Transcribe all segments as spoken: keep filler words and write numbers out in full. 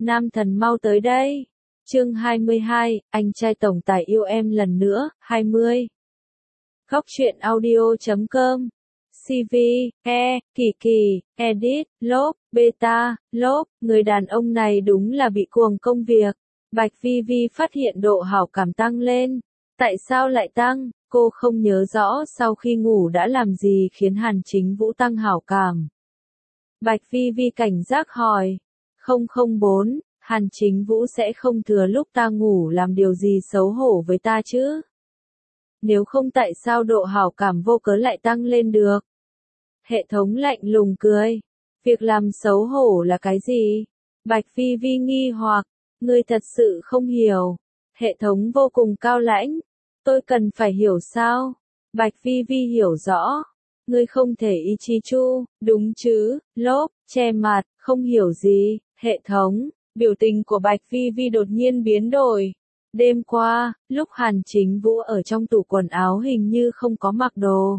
Nam thần mau tới đây. Chương hai mươi hai, anh trai tổng tài yêu em lần nữa, hai mươi. Góc truyện audio chấm com. xê vê, E, Kỳ Kỳ, Edit, lốp, Beta, lốp, người đàn ông này đúng là bị cuồng công việc. Bạch Vi Vi phát hiện độ hảo cảm tăng lên. Tại sao lại tăng? Cô không nhớ rõ sau khi ngủ đã làm gì khiến Hàn Chính Vũ tăng hảo cảm. Bạch Vi Vi cảnh giác hỏi. không không bốn, Hàn Chính Vũ sẽ không thừa lúc ta ngủ làm điều gì xấu hổ với ta chứ? Nếu không tại sao độ hảo cảm vô cớ lại tăng lên được? Hệ thống lạnh lùng cười. Việc làm xấu hổ là cái gì? Bạch Vi Vi nghi hoặc. Ngươi thật sự không hiểu. Hệ thống vô cùng cao lãnh. Tôi cần phải hiểu sao? Bạch Vi Vi hiểu rõ. Ngươi không thể Ichichu, đúng chứ? Lốp, che mặt, không hiểu gì. Hệ thống, biểu tình của Bạch Vi Vi đột nhiên biến đổi. Đêm qua, lúc Hàn Chính Vũ ở trong tủ quần áo hình như không có mặc đồ.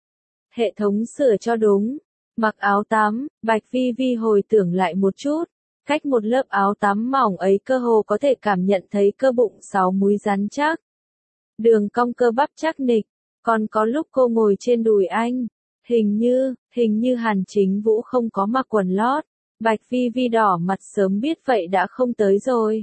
Hệ thống sửa cho đúng. Mặc áo tắm, Bạch Vi Vi hồi tưởng lại một chút. Cách một lớp áo tắm mỏng ấy cơ hồ có thể cảm nhận thấy cơ bụng sáu múi rắn chắc. Đường cong cơ bắp chắc nịch. Còn có lúc cô ngồi trên đùi anh. Hình như, hình như Hàn Chính Vũ không có mặc quần lót. Bạch Vi Vi đỏ mặt sớm biết vậy đã không tới rồi.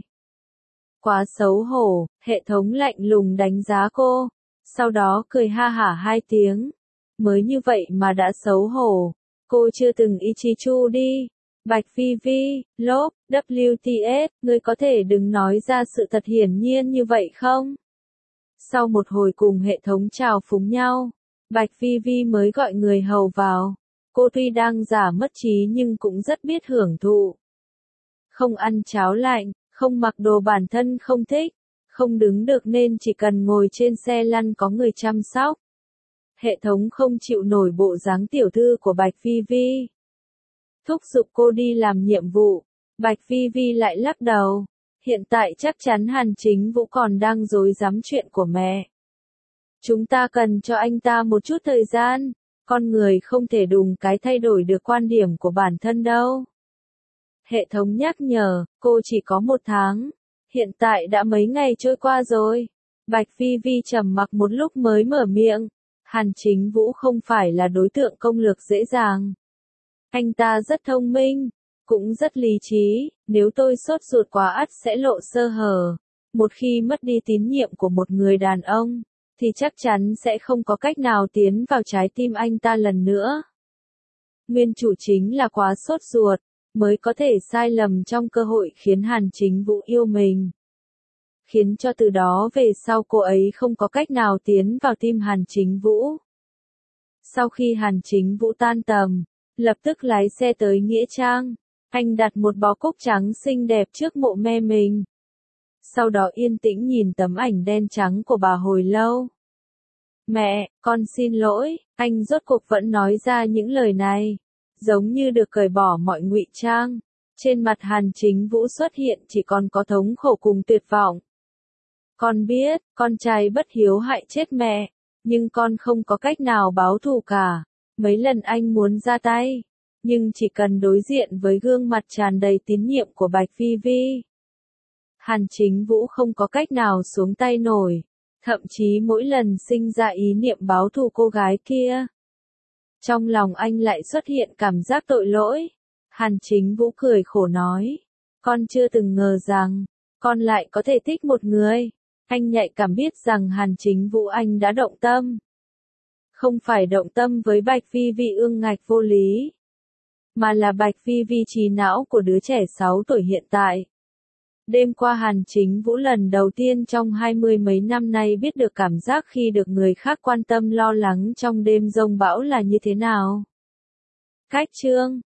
Quá xấu hổ, hệ thống lạnh lùng đánh giá cô. Sau đó cười ha hả hai tiếng. Mới như vậy mà đã xấu hổ. Cô chưa từng Ichichu đi. Bạch Vi Vi, lốp, W T S, ngươi có thể đừng nói ra sự thật hiển nhiên như vậy không? Sau một hồi cùng hệ thống chào phúng nhau, Bạch Vi Vi mới gọi người hầu vào. Cô tuy đang giả mất trí nhưng cũng rất biết hưởng thụ. Không ăn cháo lạnh, không mặc đồ bản thân không thích, không đứng được nên chỉ cần ngồi trên xe lăn có người chăm sóc. Hệ thống không chịu nổi bộ dáng tiểu thư của Bạch Vi Vi. Thúc giục cô đi làm nhiệm vụ. Bạch Vi Vi lại lắc đầu. Hiện tại chắc chắn Hàn Chính Vũ còn đang rối rắm chuyện của mẹ. Chúng ta cần cho anh ta một chút thời gian. Con người không thể đùng cái thay đổi được quan điểm của bản thân đâu. Hệ thống nhắc nhở, cô chỉ có một tháng. Hiện tại đã mấy ngày trôi qua rồi. Bạch Vi Vi trầm mặc một lúc mới mở miệng. Hàn Chính Vũ không phải là đối tượng công lược dễ dàng. Anh ta rất thông minh, cũng rất lý trí, nếu tôi sốt ruột quá ắt sẽ lộ sơ hở. Một khi mất đi tín nhiệm của một người đàn ông, thì chắc chắn sẽ không có cách nào tiến vào trái tim anh ta lần nữa. Nguyên chủ chính là quá sốt ruột, mới có thể sai lầm trong cơ hội khiến Hàn Chính Vũ yêu mình. Khiến cho từ đó về sau cô ấy không có cách nào tiến vào tim Hàn Chính Vũ. Sau khi Hàn Chính Vũ tan tầm, lập tức lái xe tới Nghĩa Trang. Anh đặt một bó cúc trắng xinh đẹp trước mộ me mình. Sau đó yên tĩnh nhìn tấm ảnh đen trắng của bà hồi lâu. Mẹ, con xin lỗi, anh rốt cuộc vẫn nói ra những lời này. Giống như được cởi bỏ mọi ngụy trang. Trên mặt Hàn Chính Vũ xuất hiện chỉ còn có thống khổ cùng tuyệt vọng. Con biết, con trai bất hiếu hại chết mẹ. Nhưng con không có cách nào báo thù cả. Mấy lần anh muốn ra tay, nhưng chỉ cần đối diện với gương mặt tràn đầy tín nhiệm của Bạch Vi Vi. Hàn Chính Vũ không có cách nào xuống tay nổi, thậm chí mỗi lần sinh ra ý niệm báo thù cô gái kia. Trong lòng anh lại xuất hiện cảm giác tội lỗi. Hàn Chính Vũ cười khổ nói, con chưa từng ngờ rằng, con lại có thể thích một người. Anh nhạy cảm biết rằng Hàn Chính Vũ anh đã động tâm. Không phải động tâm với Bạch Vi Vi ương ngạch vô lý, mà là Bạch Vi Vi trí não của đứa trẻ sáu tuổi hiện tại. Đêm qua Hàn Chính Vũ lần đầu tiên trong hai mươi mấy năm nay biết được cảm giác khi được người khác quan tâm lo lắng trong đêm giông bão là như thế nào. Cách chương